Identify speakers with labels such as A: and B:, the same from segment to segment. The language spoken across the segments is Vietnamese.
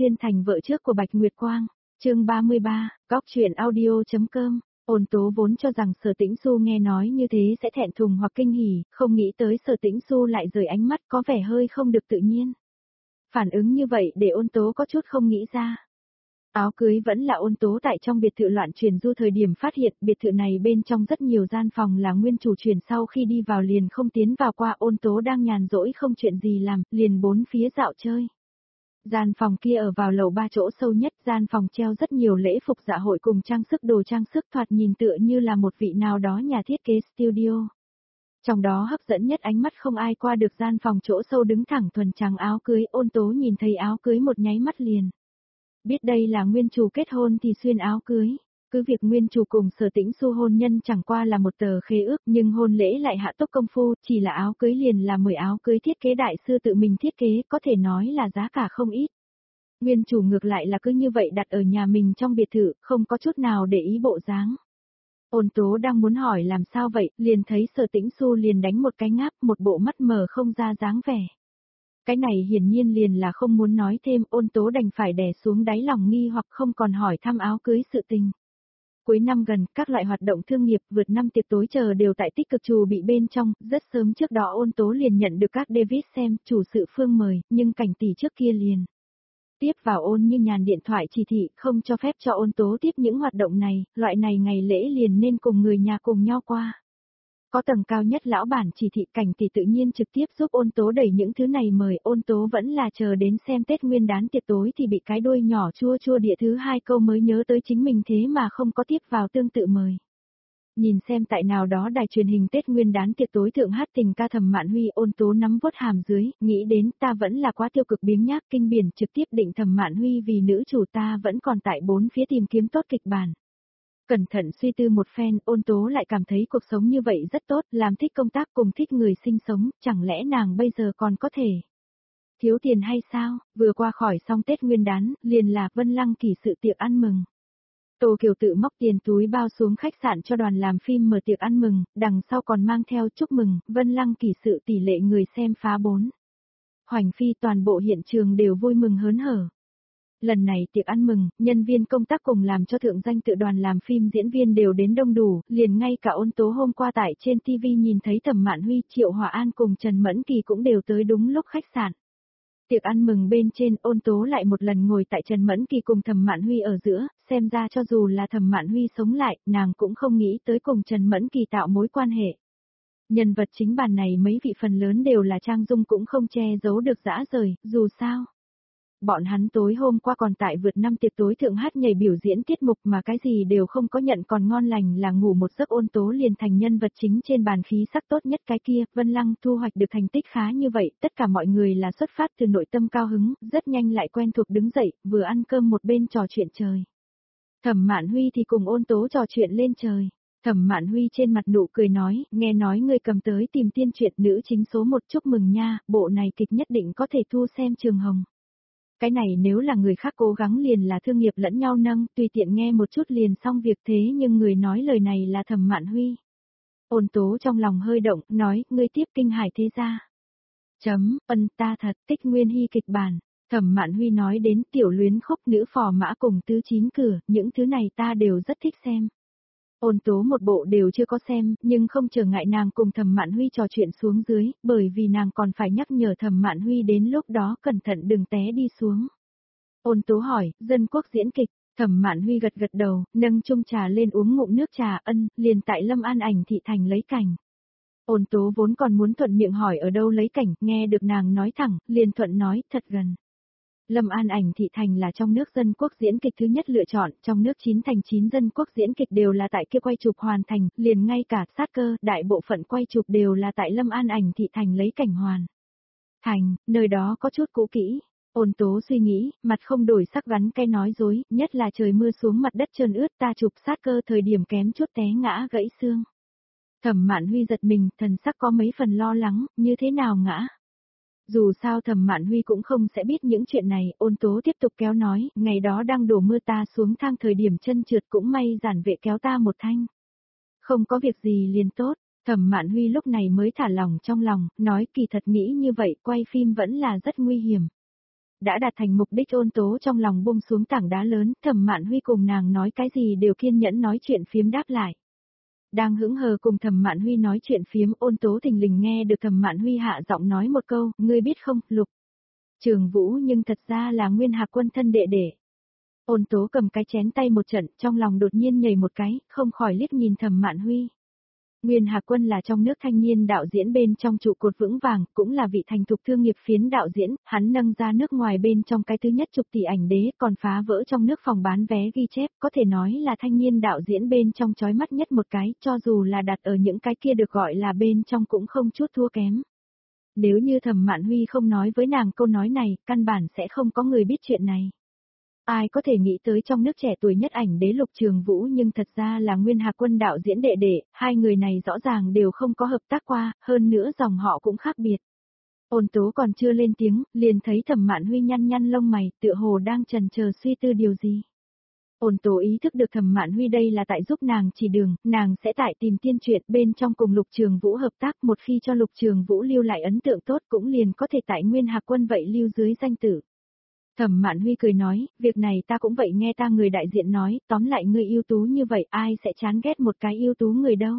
A: Xuyên thành vợ trước của Bạch Nguyệt Quang. Chương 33, Góc truyện audio.com. Ôn Tố vốn cho rằng Sở Tĩnh Xu nghe nói như thế sẽ thẹn thùng hoặc kinh hỉ, không nghĩ tới Sở Tĩnh Xu lại rời ánh mắt có vẻ hơi không được tự nhiên. Phản ứng như vậy để Ôn Tố có chút không nghĩ ra. Áo cưới vẫn là Ôn Tố tại trong biệt thự loạn truyền du thời điểm phát hiện biệt thự này bên trong rất nhiều gian phòng là nguyên chủ truyền sau khi đi vào liền không tiến vào qua. Ôn Tố đang nhàn rỗi không chuyện gì làm, liền bốn phía dạo chơi. Gian phòng kia ở vào lầu 3 chỗ sâu nhất, gian phòng treo rất nhiều lễ phục dạ hội cùng trang sức đồ trang sức thoạt nhìn tựa như là một vị nào đó nhà thiết kế studio. Trong đó hấp dẫn nhất ánh mắt không ai qua được gian phòng chỗ sâu đứng thẳng thuần trắng áo cưới. Ôn Tố nhìn thấy áo cưới một nháy mắt liền. Biết đây là nguyên chủ kết hôn thì xuyên áo cưới. Cứ việc nguyên chủ cùng Sở Tĩnh Xu hôn nhân chẳng qua là một tờ khế ước nhưng hôn lễ lại hạ tốc công phu, chỉ là áo cưới liền là 10 áo cưới thiết kế đại sư tự mình thiết kế, có thể nói là giá cả không ít. Nguyên chủ ngược lại là cứ như vậy đặt ở nhà mình trong biệt thự, không có chút nào để ý bộ dáng. Ôn Tố đang muốn hỏi làm sao vậy, liền thấy Sở Tĩnh Xu liền đánh một cái ngáp, một bộ mắt mờ không ra dáng vẻ. Cái này hiển nhiên liền là không muốn nói thêm. Ôn Tố đành phải đè xuống đáy lòng nghi hoặc không còn hỏi thăm áo cưới sự tình. Cuối năm gần, các loại hoạt động thương nghiệp vượt năm tiệc tối chờ đều tại tích cực chuẩn bị bên trong, rất sớm trước đó Ôn Tố liền nhận được các David xem, chủ sự phương mời, nhưng Cảnh tỷ trước kia liền tiếp vào Ôn Như Nhàn điện thoại chỉ thị, không cho phép cho Ôn Tố tiếp những hoạt động này, loại này ngày lễ liền nên cùng người nhà cùng nhau qua. Có tầng cao nhất lão bản chỉ thị, Cảnh tỷ tự nhiên trực tiếp giúp Ôn Tố đẩy những thứ này mời. Ôn Tố vẫn là chờ đến xem Tết Nguyên đán tiệc tối thì bị cái đuôi nhỏ chua chua địa thứ hai câu mới nhớ tới chính mình thế mà không có tiếp vào tương tự mời. Nhìn xem tại nào đó đài truyền hình Tết Nguyên đán tiệc tối thượng hát tình ca Thẩm Mạn Huy. Ôn Tố nắm vuốt hàm dưới, nghĩ đến ta vẫn là quá tiêu cực biếng nhác kinh biển, trực tiếp định Thẩm Mạn Huy vì nữ chủ ta vẫn còn tại bốn phía tìm kiếm tốt kịch bản. Cẩn thận suy tư một phen, Ôn Tố lại cảm thấy cuộc sống như vậy rất tốt, làm thích công tác cùng thích người sinh sống, chẳng lẽ nàng bây giờ còn có thể thiếu tiền hay sao? Vừa qua khỏi xong Tết Nguyên đán, liền là Vân Lăng Kỳ sự tiệc ăn mừng. Tô Kiều tự móc tiền túi bao xuống khách sạn cho đoàn làm phim mở tiệc ăn mừng, đằng sau còn mang theo chúc mừng, Vân Lăng Kỳ sự tỷ lệ người xem phá 4. Hoành phi, toàn bộ hiện trường đều vui mừng hớn hở. Lần này tiệc ăn mừng, nhân viên công tác cùng làm cho thượng danh tự đoàn làm phim diễn viên đều đến đông đủ, liền ngay cả Ôn Tố hôm qua tại trên TV nhìn thấy Thẩm Mạn Huy, Triệu Hòa An cùng Trần Mẫn Kỳ cũng đều tới đúng lúc khách sạn. Tiệc ăn mừng bên trên, Ôn Tố lại một lần ngồi tại Trần Mẫn Kỳ cùng Thẩm Mạn Huy ở giữa, xem ra cho dù là Thẩm Mạn Huy sống lại, nàng cũng không nghĩ tới cùng Trần Mẫn Kỳ tạo mối quan hệ. Nhân vật chính bàn này mấy vị phần lớn đều là trang dung cũng không che giấu được dã rời, dù sao. Bọn hắn tối hôm qua còn tại vượt năm tiệc tối thượng hát nhảy biểu diễn tiết mục mà cái gì đều không có nhận, còn ngon lành là ngủ một giấc. Ôn Tố liền thành nhân vật chính trên bàn khí sắc tốt nhất cái kia. Vân Lăng thu hoạch được thành tích khá như vậy, tất cả mọi người là xuất phát từ nội tâm cao hứng, rất nhanh lại quen thuộc đứng dậy, vừa ăn cơm một bên trò chuyện trời. Thẩm Mạn Huy thì cùng Ôn Tố trò chuyện lên trời. Thẩm Mạn Huy trên mặt nụ cười nói, nghe nói ngươi cầm tới tìm tiên truyện nữ chính số 1, chúc mừng nha, bộ này kịch nhất định có thể thu xem trường hồng. Cái này nếu là người khác cố gắng liền là thương nghiệp lẫn nhau nâng, tùy tiện nghe một chút liền xong việc, thế nhưng người nói lời này là Thẩm Mạn Huy. Ôn Tố trong lòng hơi động, nói, ngươi tiếp Kinh Hải thế gia. Ta thật tích Nguyên Hy kịch bản. Thẩm Mạn Huy nói đến Tiểu Luyến Khúc, Nữ Phò Mã cùng Tứ Chín Cửa, những thứ này ta đều rất thích xem. Ôn Tố một bộ đều chưa có xem, nhưng không trở ngại nàng cùng Thẩm Mạn Huy trò chuyện xuống dưới, bởi vì nàng còn phải nhắc nhở Thẩm Mạn Huy đến lúc đó cẩn thận đừng té đi xuống. Ôn Tố hỏi, dân quốc diễn kịch, Thẩm Mạn Huy gật gật đầu, nâng chung trà lên uống ngụm nước trà, liền tại Lâm An Ảnh thị thành lấy cảnh. Ôn Tố vốn còn muốn thuận miệng hỏi ở đâu lấy cảnh, nghe được nàng nói thẳng, liền thuận nói, thật gần. Lâm An Ảnh thị thành là trong nước dân quốc diễn kịch thứ nhất lựa chọn, trong nước 9 thành 9 dân quốc diễn kịch đều là tại kia quay chụp hoàn thành, liền ngay cả sát cơ, đại bộ phận quay chụp đều là tại Lâm An Ảnh thị thành lấy cảnh hoàn thành, nơi đó có chút cũ kỹ. Ôn Tố suy nghĩ, mặt không đổi sắc gắn cái nói dối, nhất là trời mưa xuống mặt đất trơn ướt, ta chụp sát cơ thời điểm kém chút té ngã gãy xương. Thẩm Mạn Huy giật mình, thần sắc có mấy phần lo lắng, như thế nào ngã? Dù sao Thẩm Mạn Huy cũng không sẽ biết những chuyện này. Ôn Tố tiếp tục kéo nói, ngày đó đang đổ mưa ta xuống thang thời điểm chân trượt, cũng may giản vệ kéo ta một thanh. Không có việc gì liền tốt. Thẩm Mạn Huy lúc này mới thả lỏng trong lòng, nói kỳ thật nghĩ như vậy quay phim vẫn là rất nguy hiểm. đã đạt thành mục đích. Ôn tố trong lòng buông xuống tảng đá lớn, Thẩm Mạn Huy cùng nàng nói cái gì đều kiên nhẫn nói chuyện phiếm đáp lại. Đang hững hờ cùng Thẩm Mạn Huy nói chuyện phiếm, Ôn tố thình lình nghe được Thẩm Mạn Huy hạ giọng nói một câu, ngươi biết không, Lục Trường Vũ nhưng thật ra là Nguyên Hạc Quân thân đệ đệ. Ôn tố cầm cái chén tay một trận, trong lòng đột nhiên nhảy một cái, không khỏi liếc nhìn Thẩm Mạn Huy. Nguyên Hạc Quân là trong nước thanh niên đạo diễn bên trong trụ cột vững vàng, cũng là vị thành thục thương nghiệp phiến đạo diễn, hắn nâng ra nước ngoài bên trong cái thứ nhất chục tỷ ảnh đế, còn phá vỡ trong nước phòng bán vé ghi chép, có thể nói là thanh niên đạo diễn bên trong chói mắt nhất một cái, cho dù là đặt ở những cái kia được gọi là bên trong cũng không chút thua kém. Nếu như Thẩm Mạn Huy không nói với nàng câu nói này, căn bản sẽ không có người biết chuyện này. Ai có thể nghĩ tới trong nước trẻ tuổi nhất ảnh đế Lục Trường Vũ nhưng thật ra là Nguyên Hạc Quân đạo diễn đệ đệ, hai người này rõ ràng đều không có hợp tác qua, hơn nữa dòng họ cũng khác biệt. Ôn tố còn chưa lên tiếng, liền thấy Thẩm Mạn Huy nhăn nhăn lông mày, tựa hồ đang chần chờ suy tư điều gì. Ôn tố ý thức được Thẩm Mạn Huy đây là tại giúp nàng chỉ đường, nàng sẽ tại tìm tiên truyện bên trong cùng Lục Trường Vũ hợp tác, một khi cho Lục Trường Vũ lưu lại ấn tượng tốt cũng liền có thể tại Nguyên Hạc Quân vậy lưu dưới danh tử. Thẩm Mạn Huy cười nói, việc này ta cũng vậy, nghe ta người đại diện nói, tóm lại ngươi ưu tú như vậy ai sẽ chán ghét một cái ưu tú người đâu.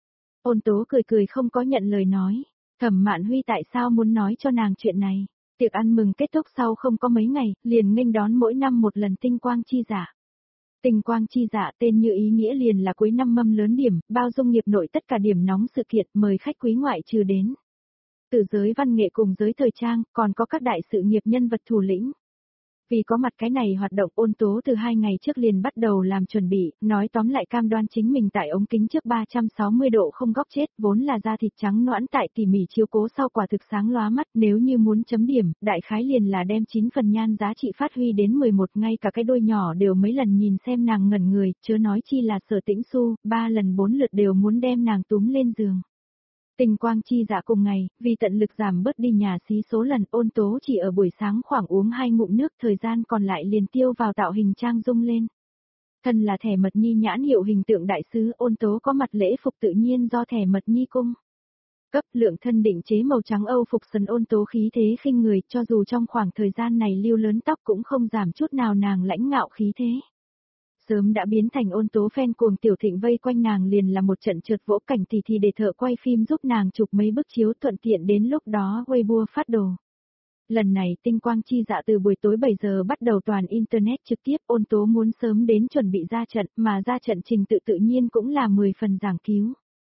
A: Ôn tố cười cười không có nhận lời nói. Thẩm Mạn Huy tại sao muốn nói cho nàng chuyện này? Tiệc ăn mừng kết thúc sau không có mấy ngày, liền nghênh đón mỗi năm một lần tinh quang chi dạ. Tinh quang chi dạ tên như ý nghĩa liền là cuối năm mâm lớn điểm, bao dung nghiệp nội tất cả điểm nóng sự kiện, mời khách quý ngoại trừ đến. Từ giới văn nghệ cùng giới thời trang, còn có các đại sự nghiệp nhân vật thủ lĩnh. Vì có mặt cái này hoạt động, Ôn tố từ 2 ngày trước liền bắt đầu làm chuẩn bị, nói tóm lại cam đoan chính mình tại ống kính trước 360 độ không góc chết, vốn là da thịt trắng nõn tại tỉ mỉ chiếu cố sau quả thực sáng lóa mắt, nếu như muốn chấm điểm, đại khái liền là đem 9 phần nhan giá trị phát huy đến 11, ngay cả cái đôi nhỏ đều mấy lần nhìn xem nàng ngẩn người, chớ nói chi là Sở Tĩnh Xu, 3 lần 4 lượt đều muốn đem nàng túm lên giường. Tinh quang chi dạ cùng ngày, vì tận lực giảm bớt đi nhà xí số lần, Ôn tố chỉ ở buổi sáng khoảng uống 2 ngụm nước, thời gian còn lại liền tiêu vào tạo hình trang dung lên. Thân là thẻ mật nhi nhãn hiệu hình tượng đại sứ, Ôn tố có mặt lễ phục tự nhiên do thẻ mật nhi cung cấp, lượng thân định chế màu trắng Âu phục sần. Ôn tố khí thế khinh người, cho dù trong khoảng thời gian này lưu lớn tóc cũng không giảm chút nào nàng lãnh ngạo khí thế. Sớm đã biến thành Ôn tố fan cuồng, Tiểu Thịnh vây quanh nàng liền là một trận trượt vỗ cảnh thì để thợ quay phim giúp nàng chụp mấy bức chiếu, thuận tiện đến lúc đó Weibo phát đồ. Lần này tinh quang chi dạ từ buổi tối 7 giờ bắt đầu toàn internet trực tiếp, Ôn tố muốn sớm đến chuẩn bị ra trận, mà ra trận trình tự nhiên cũng là 10 phần giảng cứu.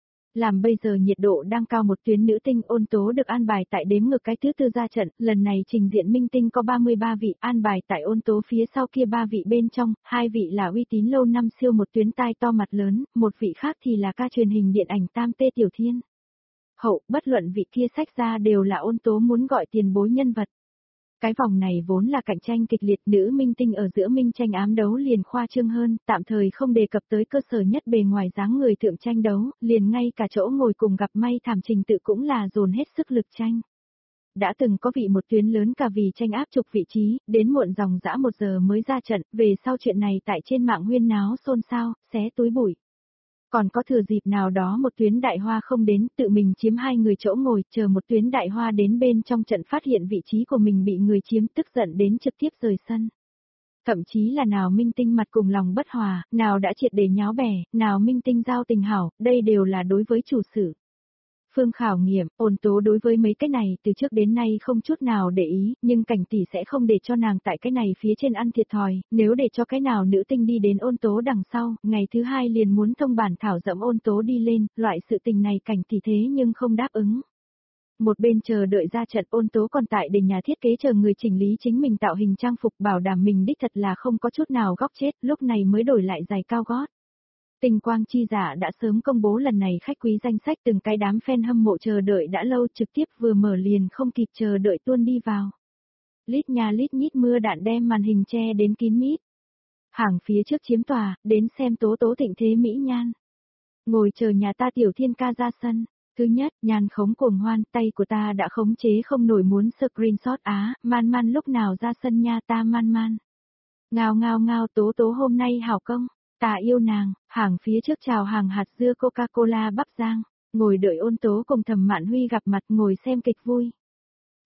A: Làm bây giờ nhiệt độ đang cao một tuyến nữ tinh, Ôn tố được an bài tại đếm ngược cái thứ tư ra trận, lần này trình diện minh tinh có 33 vị, an bài tại Ôn tố phía sau kia 3 vị bên trong, 2 vị là uy tín lâu năm siêu một tuyến tai to mặt lớn, một vị khác thì là ca truyền hình điện ảnh Tam Tê Tiểu Thiên. Hậu, bất luận vị kia sách ra đều là Ôn tố muốn gọi tiền bối nhân vật. Cái vòng này vốn là cạnh tranh kịch liệt, nữ minh tinh ở giữa minh tranh ám đấu liền khoa trương hơn, tạm thời không đề cập tới cơ sở nhất bề ngoài dáng người thượng tranh đấu, liền ngay cả chỗ ngồi cùng gặp may thảm trình tự cũng là dồn hết sức lực tranh. Đã từng có vị một tuyến lớn cả vì tranh áp trục vị trí, đến muộn dòng dã 1 giờ mới ra trận, về sau chuyện này tại trên mạng huyên náo xôn xao, xé túi bụi. Còn có thừa dịp nào đó một tuyến đại hoa không đến, tự mình chiếm 2 người chỗ ngồi, chờ một tuyến đại hoa đến bên trong trận phát hiện vị trí của mình bị người chiếm, tức giận đến trực tiếp rời sân. Thậm chí là nào minh tinh mặt cùng lòng bất hòa, nào đã triệt để nháo bè, nào minh tinh giao tình hảo, đây đều là đối với chủ sử. Phương khảo nghiệm, Ôn tố đối với mấy cái này từ trước đến nay không chút nào để ý, nhưng cảnh tỷ sẽ không để cho nàng tại cái này phía trên ăn thiệt thòi, nếu để cho cái nào nữ tinh đi đến Ôn tố đằng sau, ngày thứ 2 liền muốn thông bản thảo dẫm Ôn tố đi lên, loại sự tình này cảnh tỷ thế nhưng không đáp ứng. Một bên chờ đợi ra trận, Ôn tố còn tại để nhà thiết kế chờ người chỉnh lý chính mình tạo hình trang phục, bảo đảm mình đích thật là không có chút nào góc chết, lúc này mới đổi lại giày cao gót. Tinh quang chi dạ đã sớm công bố lần này khách quý danh sách, từng cái đám fan hâm mộ chờ đợi đã lâu, trực tiếp vừa mở liền không kịp chờ đợi tuôn đi vào. Lít nha lít nhít mưa đạn đem màn hình che đến kín mít. Hàng phía trước chiếm tòa, đến xem tố tố thịnh thế mỹ nhan. Ngồi chờ nhà ta Tiểu Thiên ca ra sân. Thứ nhất, nhan khống cuồng hoan, tay của ta đã khống chế không nổi muốn screenshot man man lúc nào ra sân nha ta man man. Ngao ngao ngao, tố tố hôm nay hảo công. Ta yêu nàng, hàng phía trước chào hàng hạt dưa Coca-Cola Bắc Giang, ngồi đợi Ôn tố cùng Thẩm Mạn Huy gặp mặt, ngồi xem kịch vui.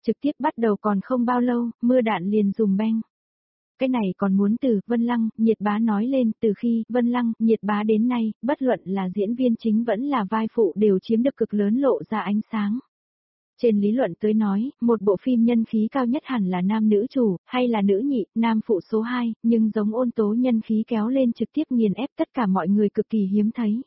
A: Trực tiếp bắt đầu còn không bao lâu, mưa đạn liền dùm beng. Cái này còn muốn từ Vân Lăng, Nhiệt Bá nói lên, từ khi Vân Lăng, Nhiệt Bá đến nay, bất luận là diễn viên chính vẫn là vai phụ đều chiếm được cực lớn lộ ra ánh sáng. Trên lý luận tới nói, một bộ phim nhân khí cao nhất hẳn là nam nữ chủ, hay là nữ nhị, nam phụ số 2, nhưng giống Ôn Tố nhân khí kéo lên trực tiếp nghiền ép tất cả mọi người cực kỳ hiếm thấy.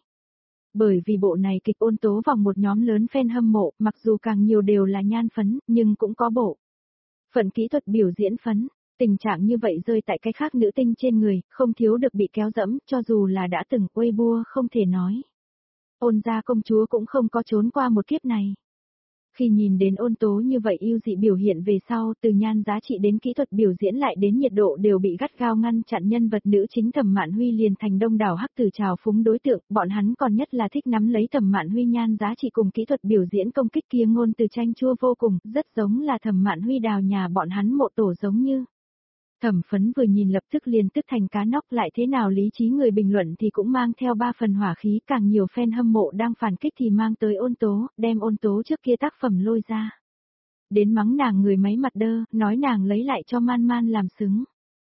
A: Bởi vì bộ này kịch Ôn Tố vòng một nhóm lớn fan hâm mộ, mặc dù càng nhiều đều là nhan phấn, nhưng cũng có bộ phận kỹ thuật biểu diễn phấn. Tình trạng như vậy rơi tại cái khác nữ tinh trên người, không thiếu được bị kéo dẫm, cho dù là đã từng Weibo không thể nói. Ôn gia công chúa cũng không có trốn qua một kiếp này. Khi nhìn đến Ôn Tố như vậy yêu dị biểu hiện về sau, từ nhan giá trị đến kỹ thuật biểu diễn lại đến nhiệt độ đều bị gắt gao ngăn chặn, nhân vật nữ chính Thẩm Mạn Huy liền thành đông đảo hắc tử trào phúng đối tượng, bọn hắn còn nhất là thích nắm lấy Thẩm Mạn Huy nhan giá trị cùng kỹ thuật biểu diễn công kích kia ngôn từ chanh chua vô cùng, rất giống là Thẩm Mạn Huy đào nhà bọn hắn mộ tổ giống như. Thẩm Phấn vừa nhìn lập tức liền tức thành cá nóc, lại thế nào lý trí người bình luận thì cũng mang theo 3 phần hỏa khí, càng nhiều fan hâm mộ đang phản kích thì mang tới Ôn Tố, đem Ôn Tố trước kia tác phẩm lôi ra. Đến mắng nàng người máy mặt đơ, nói nàng lấy lại cho Man Man làm xứng.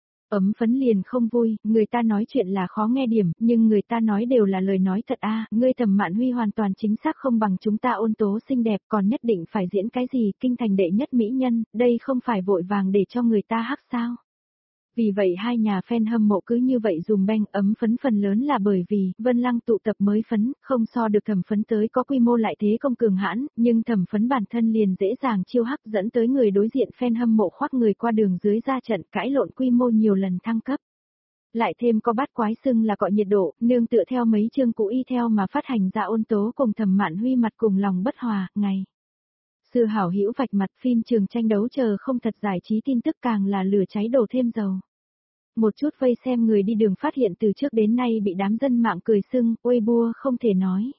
A: Ấm Phấn liền không vui, người ta nói chuyện là khó nghe điểm, nhưng người ta nói đều là lời nói thật a, ngươi Thẩm Mạn Huy hoàn toàn chính xác không bằng chúng ta Ôn Tố xinh đẹp, còn nhất định phải diễn cái gì, kinh thành đệ nhất mỹ nhân, đây không phải vội vàng để cho người ta hắc sao. Vì vậy hai nhà fan hâm mộ cứ như vậy dùm beng. Ấm Phấn phần lớn là bởi vì Vân Lăng tụ tập mới phấn, không so được Thẩm Phấn tới có quy mô lại thế công cường hãn, nhưng Thẩm Phấn bản thân liền dễ dàng chiêu hắc, dẫn tới người đối diện fan hâm mộ khoác người qua đường dưới ra trận, cãi lộn quy mô nhiều lần thăng cấp. Lại thêm có bát quái xưng là cọ nhiệt độ, nương tựa theo mấy chương cũ y theo mà phát hành ra Ôn Tố cùng Thẩm Mạn Huy mặt cùng lòng bất hòa, ngày xưa hảo hữu vạch mặt, phim trường tranh đấu chờ không thật giải trí tin tức càng là lửa cháy đổ thêm dầu. Một chút vây xem người đi đường phát hiện từ trước đến nay bị đám dân mạng cười xưng, Weibo không thể nói.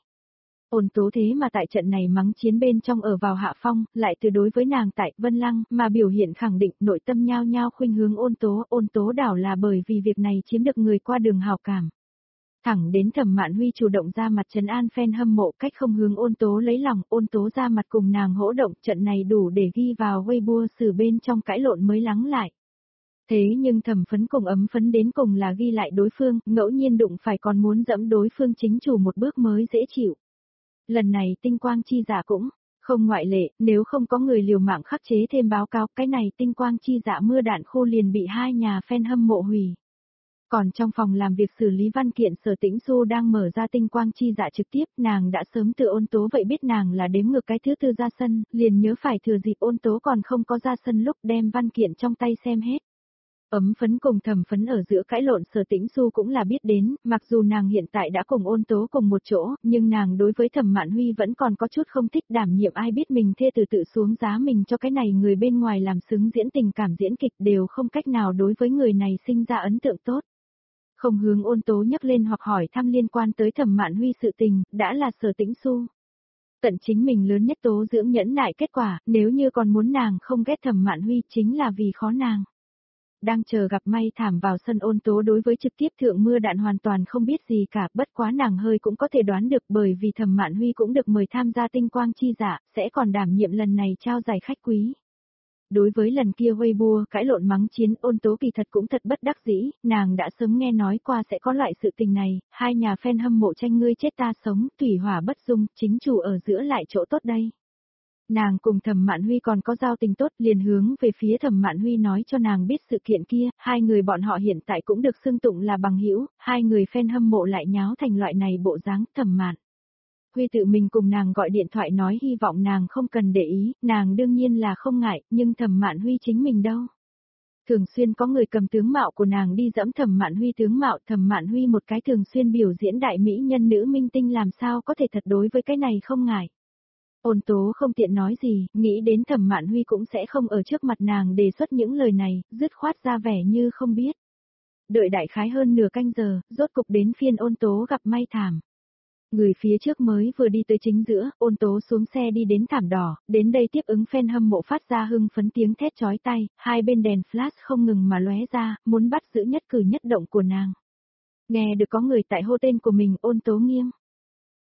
A: Ôn Tố thế mà tại trận này mắng chiến bên trong ở vào hạ phong, lại từ đối với nàng tại Vân Lăng mà biểu hiện khẳng định nội tâm nhao nhao khuynh hướng Ôn Tố đảo là bởi vì việc này chiếm được người qua đường hào cảm. Thẳng đến Thẩm Mạn Huy chủ động ra mặt trấn an fan hâm mộ cách không hướng Ôn Tố lấy lòng, Ôn Tố ra mặt cùng nàng hỗ động, trận này đủ để ghi vào Weibo sử bên trong cãi lộn mới lắng lại. Thế nhưng Thẩm Phấn cùng Ấm Phấn đến cùng là ghi lại đối phương, ngẫu nhiên đụng phải còn muốn dẫm đối phương chính chủ một bước mới dễ chịu. Lần này Tinh Quang Chi Dạ cũng không ngoại lệ, nếu không có người liều mạng khắc chế thêm báo cáo, cái này Tinh Quang Chi Dạ mưa đạn khô liền bị hai nhà fan hâm mộ hủy. Còn trong phòng làm việc xử lý văn kiện, Sở Tĩnh Xu đang mở ra Tinh Quang Chi Dạ trực tiếp, nàng đã sớm từ Ôn Tố vậy biết nàng là đếm ngược cái thứ tư ra sân, liền nhớ phải thừa dịp Ôn Tố còn không có ra sân lúc đem văn kiện trong tay xem hết. Ấm Phấn cùng Thẩm Phấn ở giữa cãi lộn, Sở Tĩnh Xu cũng là biết đến, mặc dù nàng hiện tại đã cùng Ôn Tố cùng một chỗ, nhưng nàng đối với Thẩm Mạn Huy vẫn còn có chút không thích, đảm nhiệm ai biết mình thê từ tự xuống giá mình cho cái này người bên ngoài làm xứng diễn tình cảm diễn kịch đều không cách nào đối với người này sinh ra ấn tượng tốt. Không hướng Ôn Tố nhắc lên hoặc hỏi thăm liên quan tới Thẩm Mạn Huy sự tình, đã là Sở Tĩnh Xu. Tận chính mình lớn nhất tố dưỡng nhẫn nại kết quả, nếu như còn muốn nàng không ghét Thẩm Mạn Huy chính là vì khó nàng. Đang chờ gặp may thảm vào sân, Ôn Tố đối với trực tiếp thượng mưa đạn hoàn toàn không biết gì cả, bất quá nàng hơi cũng có thể đoán được bởi vì Thẩm Mạn Huy cũng được mời tham gia Tinh Quang Chi Dạ, sẽ còn đảm nhiệm lần này trao giải khách quý. Đối với lần kia Weibo cãi lộn mắng chiến, Ôn Tố kỳ thật cũng thật bất đắc dĩ, nàng đã sớm nghe nói qua sẽ có loại sự tình này, hai nhà fan hâm mộ tranh ngươi chết ta sống, thủy hỏa bất dung, chính chủ ở giữa lại chỗ tốt đây. Nàng cùng Thẩm Mạn Huy còn có giao tình tốt, liền hướng về phía Thẩm Mạn Huy nói cho nàng biết sự kiện kia, hai người bọn họ hiện tại cũng được xưng tụng là bằng hữu, hai người fan hâm mộ lại nháo thành loại này bộ dáng. Thẩm Mạn Huy tự mình cùng nàng gọi điện thoại nói hy vọng nàng không cần để ý, nàng đương nhiên là không ngại, nhưng Thẩm Mạn Huy chính mình đâu. Thường xuyên có người cầm tướng mạo của nàng đi dẫm Thẩm Mạn Huy tướng mạo, Thẩm Mạn Huy một cái thường xuyên biểu diễn đại mỹ nhân nữ minh tinh làm sao có thể thật đối với cái này không ngại. Ôn Tố không tiện nói gì, nghĩ đến Thẩm Mạn Huy cũng sẽ không ở trước mặt nàng đề xuất những lời này, dứt khoát ra vẻ như không biết. Đợi đại khái hơn nửa canh giờ, rốt cục đến phiên Ôn Tố gặp may thảm. Người phía trước mới vừa đi tới chính giữa, Ôn Tố xuống xe đi đến thảm đỏ, đến đây tiếp ứng fan hâm mộ phát ra hưng phấn tiếng thét chói tai, hai bên đèn flash không ngừng mà lóe ra, muốn bắt giữ nhất cử nhất động của nàng. Nghe được có người tại hô tên của mình, Ôn Tố nghiêng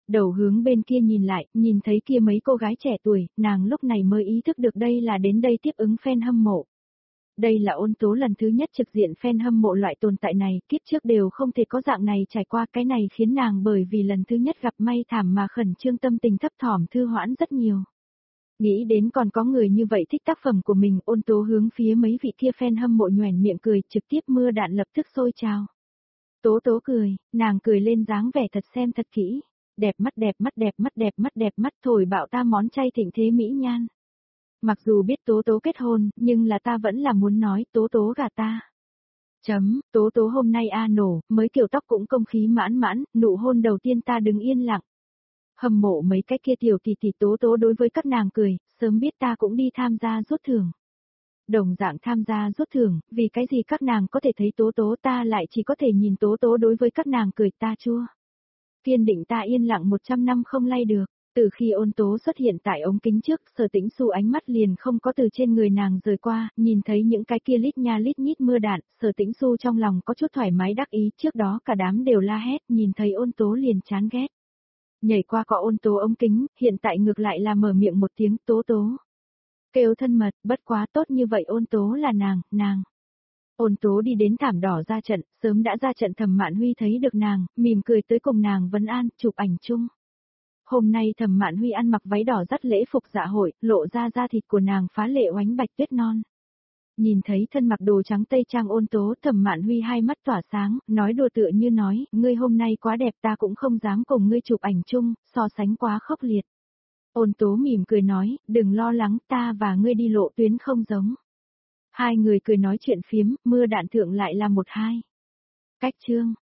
A: Đầu hướng bên kia nhìn lại, nhìn thấy kia mấy cô gái trẻ tuổi, nàng lúc này mới ý thức được đây là đến đây tiếp ứng fan hâm mộ. Đây là Ôn Tố lần thứ nhất trực diện fan hâm mộ loại tồn tại này, kiếp trước đều không thể có dạng này trải qua, cái này khiến nàng bởi vì lần thứ nhất gặp may thảm mà khẩn trương tâm tình thấp thỏm thư hoãn rất nhiều. Nghĩ đến còn có người như vậy thích tác phẩm của mình, Ôn Tố hướng phía mấy vị kia fan hâm mộ nhoẻn miệng cười, trực tiếp mưa đạn lập tức sôi trào. Tố Tố cười, nàng cười lên dáng vẻ thật xem thật kỹ, đẹp mắt đẹp mắt đẹp mắt đẹp mắt đẹp mắt thổi bạo ta món chay thịnh thế mỹ nhan. Mặc dù biết Tố Tố kết hôn, nhưng là ta vẫn là muốn nói Tố Tố gả ta. Tố Tố hôm nay nổ, mới kiểu tóc cũng công khí mãn mãn, nụ hôn đầu tiên ta đứng yên lặng. Hâm mộ mấy cái kia tiểu tỷ tỷ Tố Tố đối với các nàng cười, sớm biết ta cũng đi tham gia rút thưởng. Đồng dạng tham gia rút thưởng, vì cái gì các nàng có thể thấy Tố Tố ta lại chỉ có thể nhìn Tố Tố đối với các nàng cười ta chua. Kiên định ta yên lặng 100 năm không lay được. Từ khi Ôn Tố xuất hiện tại ống kính trước, Sở Tĩnh Xu ánh mắt liền không có từ trên người nàng rời qua, nhìn thấy những cái kia lít nha lít nhít mưa đạn, Sở Tĩnh Xu trong lòng có chút thoải mái đắc ý, trước đó cả đám đều la hét, nhìn thấy Ôn Tố liền chán ghét. Nhảy qua có Ôn Tố ống kính, hiện tại ngược lại là mở miệng một tiếng Tố Tố. Kêu thân mật, bất quá tốt như vậy Ôn Tố là nàng. Ôn Tố đi đến thảm đỏ ra trận, sớm đã ra trận Thẩm Mạn Huy thấy được nàng, mỉm cười tới cùng nàng vấn an, chụp ảnh chung. Hôm nay Thẩm Mạn Huy ăn mặc váy đỏ dắt lễ phục dạ hội, lộ ra da thịt của nàng phá lệ oánh bạch tuyết non. Nhìn thấy thân mặc đồ trắng tây trang Ôn Tố, Thẩm Mạn Huy hai mắt tỏa sáng, nói đùa tựa như nói, ngươi hôm nay quá đẹp ta cũng không dám cùng ngươi chụp ảnh chung, so sánh quá khốc liệt. Ôn Tố mỉm cười nói, đừng lo lắng ta và ngươi đi lộ tuyến không giống. Hai người cười nói chuyện phiếm, mưa đạn thượng lại là một hai. Cách chương.